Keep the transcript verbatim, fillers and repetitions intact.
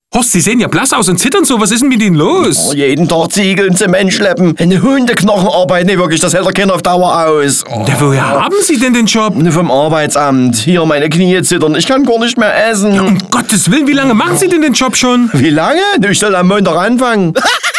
Horst, Sie sehen ja blass aus und zittern so. Was ist denn mit Ihnen los? Oh, jeden Tag Ziegeln, Zement schleppen. Eine Hundeknochenarbeit, nee, wirklich, das hält doch keiner auf Dauer aus. Oh. Ja, woher haben Sie denn den Job? Vom Arbeitsamt. Hier, meine Knie zittern, ich kann gar nicht mehr essen. Ja, um Gottes Willen, wie lange machen Sie denn den Job schon? Wie lange? Ich soll am Montag anfangen.